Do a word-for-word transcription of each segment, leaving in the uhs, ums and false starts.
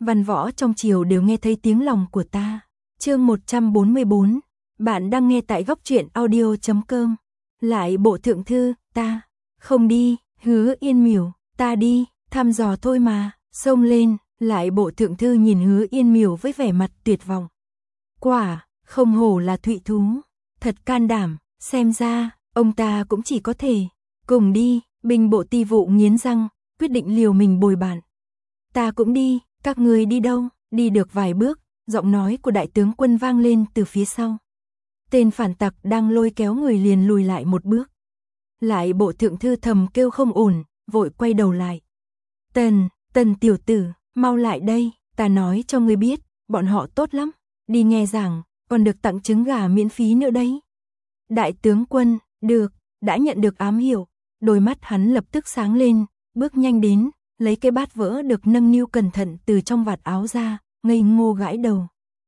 văn võ trong triều đều nghe thấy tiếng lòng của ta. Chương một trăm bốn mươi bốn, bạn đang nghe tại góc truyện audio chấm com. Lại bộ thượng thư, ta không đi, Hứa Yên Miểu, ta đi, thăm dò thôi mà, xông lên. Lại bộ thượng thư nhìn Hứa Yên Miểu với vẻ mặt tuyệt vọng. Quả, không hổ là thụy thú, thật can đảm, xem ra, ông ta cũng chỉ có thể cùng đi. Binh bộ ti vụ nghiến răng, quyết định liều mình bồi bạn. Ta cũng đi, các người đi đâu? Đi được vài bước, giọng nói của đại tướng quân vang lên từ phía sau. Tên phản tặc đang lôi kéo người liền lùi lại một bước. Lại bộ thượng thư thầm kêu không ổn, vội quay đầu lại. Tần, Tần tiểu tử, mau lại đây, ta nói cho ngươi biết, bọn họ tốt lắm, đi nghe giảng, còn được tặng trứng gà miễn phí nữa đấy. Đại tướng quân, được, đã nhận được ám hiệu, đôi mắt hắn lập tức sáng lên, bước nhanh đến, lấy cái bát vỡ được nâng niu cẩn thận từ trong vạt áo ra, ngây ngô gãi đầu.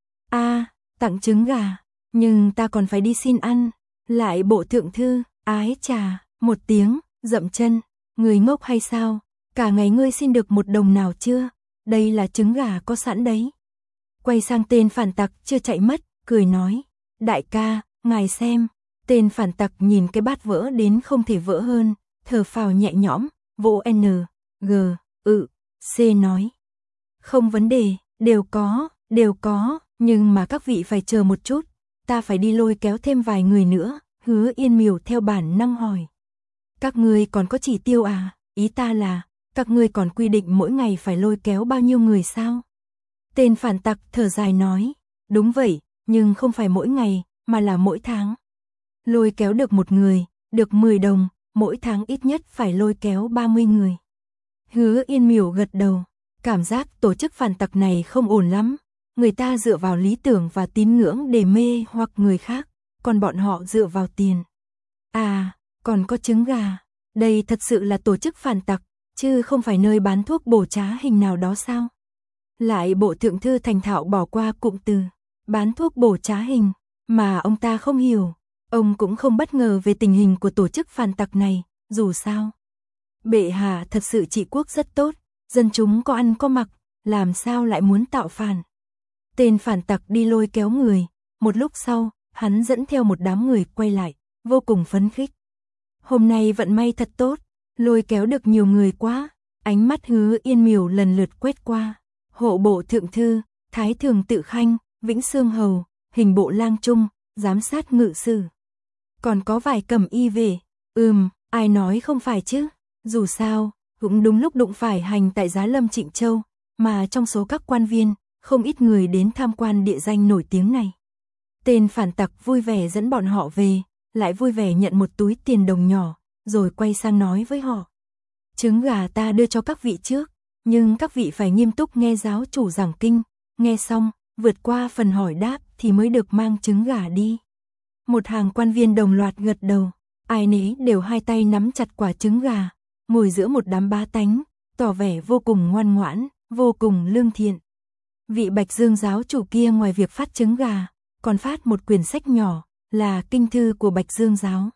A, tặng trứng gà, nhưng ta còn phải đi xin ăn. Lại bộ thượng thư, ái chà, một tiếng, dậm chân, người ngốc hay sao, cả ngày ngươi xin được một đồng nào chưa, đây là trứng gà có sẵn đấy. Quay sang tên phản tặc chưa chạy mất, cười nói, đại ca, ngài xem. Tên phản tặc nhìn cái bát vỡ đến không thể vỡ hơn, thở phào nhẹ nhõm, vỗ N, G, ự, C nói. Không vấn đề, đều có, đều có, nhưng mà các vị phải chờ một chút, ta phải đi lôi kéo thêm vài người nữa. Hứa Yên Miểu theo bản năng hỏi. Các ngươi còn có chỉ tiêu à, ý ta là, các ngươi còn quy định mỗi ngày phải lôi kéo bao nhiêu người sao? Tên phản tặc thở dài nói, đúng vậy, nhưng không phải mỗi ngày, mà là mỗi tháng. Lôi kéo được một người, được mười đồng, mỗi tháng ít nhất phải lôi kéo ba mươi người. Hứa Yên Miểu gật đầu, cảm giác tổ chức phản tặc này không ổn lắm. Người ta dựa vào lý tưởng và tín ngưỡng để mê hoặc người khác, còn bọn họ dựa vào tiền. À, còn có trứng gà, đây thật sự là tổ chức phản tặc, chứ không phải nơi bán thuốc bổ trá hình nào đó sao? Lại bộ thượng thư thành thạo bỏ qua cụm từ, bán thuốc bổ trá hình, mà ông ta không hiểu. Ông cũng không bất ngờ về tình hình của tổ chức phản tặc này, dù sao. Bệ hạ thật sự trị quốc rất tốt, dân chúng có ăn có mặc, làm sao lại muốn tạo phản. Tên phản tặc đi lôi kéo người, một lúc sau, hắn dẫn theo một đám người quay lại, vô cùng phấn khích. Hôm nay vận may thật tốt, lôi kéo được nhiều người quá. Ánh mắt Hứa Yên Miểu lần lượt quét qua. Hộ bộ thượng thư, thái thường tự khanh, vĩnh xương hầu, hình bộ lang trung, giám sát ngự sử. Còn có vài cầm y về, ừm, ai nói không phải chứ, dù sao, cũng đúng lúc đụng phải hành tại Giá Lâm Trịnh Châu, mà trong số các quan viên, không ít người đến tham quan địa danh nổi tiếng này. Tên phản tặc vui vẻ dẫn bọn họ về, lại vui vẻ nhận một túi tiền đồng nhỏ, rồi quay sang nói với họ. Trứng gà ta đưa cho các vị trước, nhưng các vị phải nghiêm túc nghe giáo chủ giảng kinh, nghe xong, vượt qua phần hỏi đáp thì mới được mang trứng gà đi. Một hàng quan viên đồng loạt gật đầu, ai nấy đều hai tay nắm chặt quả trứng gà, ngồi giữa một đám bá tánh, tỏ vẻ vô cùng ngoan ngoãn, vô cùng lương thiện. Vị Bạch Dương giáo chủ kia ngoài việc phát trứng gà, còn phát một quyển sách nhỏ, là kinh thư của Bạch Dương giáo.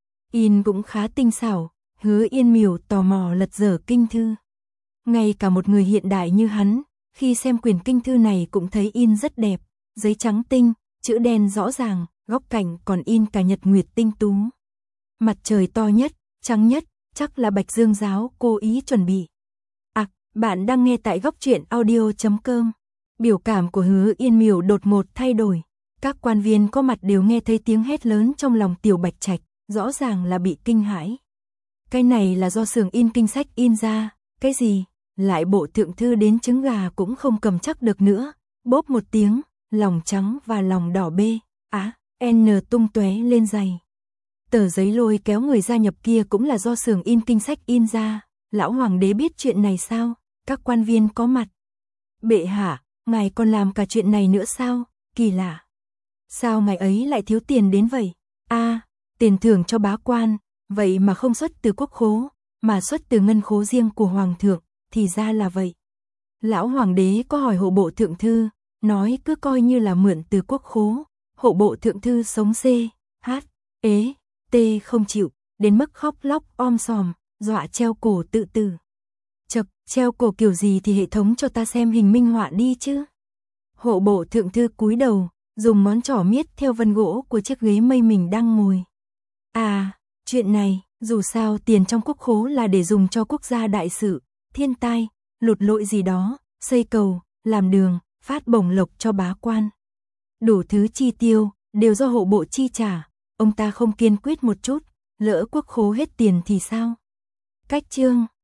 In cũng khá tinh xảo, Hứa Yên Miểu tò mò lật dở kinh thư. Ngay cả một người hiện đại như hắn, khi xem quyển kinh thư này cũng thấy in rất đẹp, giấy trắng tinh, chữ đen rõ ràng, góc cạnh còn in cả nhật nguyệt tinh tú. Mặt trời to nhất, trắng nhất, chắc là Bạch Dương giáo cố ý chuẩn bị. À, bạn đang nghe tại góc truyện audio chấm com. Biểu cảm của Hứa Yên Miểu đột ngột thay đổi. Các quan viên có mặt đều nghe thấy tiếng hét lớn trong lòng Tiểu Bạch Trạch, rõ ràng là bị kinh hãi. Cái này là do xưởng in kinh sách in ra, cái gì? Lại bộ thượng thư đến trứng gà cũng không cầm chắc được nữa, bốp một tiếng, lòng trắng và lòng đỏ bê, á, à, N tung tóe lên giày. Tờ giấy lôi kéo người gia nhập kia cũng là do xưởng in kinh sách in ra, lão hoàng đế biết chuyện này sao? Các quan viên có mặt. Bệ hạ, ngài còn làm cả chuyện này nữa sao? Kỳ lạ. Sao ngài ấy lại thiếu tiền đến vậy? A, à, tiền thưởng cho bá quan, vậy mà không xuất từ quốc khố, mà xuất từ ngân khố riêng của hoàng thượng, thì ra là vậy. Lão hoàng đế có hỏi hộ bộ thượng thư, nói cứ coi như là mượn từ quốc khố. Hộ bộ thượng thư sống C, H, ế, T không chịu, đến mức khóc lóc om sòm, dọa treo cổ tự tử. Chật, treo cổ kiểu gì thì hệ thống cho ta xem hình minh họa đi chứ. Hộ bộ thượng thư cúi đầu, dùng ngón trỏ miết theo vân gỗ của chiếc ghế mây mình đang ngồi. À, chuyện này, dù sao tiền trong quốc khố là để dùng cho quốc gia đại sự, thiên tai, lụt lội gì đó, xây cầu, làm đường, phát bổng lộc cho bá quan. Đủ thứ chi tiêu, đều do hộ bộ chi trả, ông ta không kiên quyết một chút, lỡ quốc khố hết tiền thì sao? Cách chương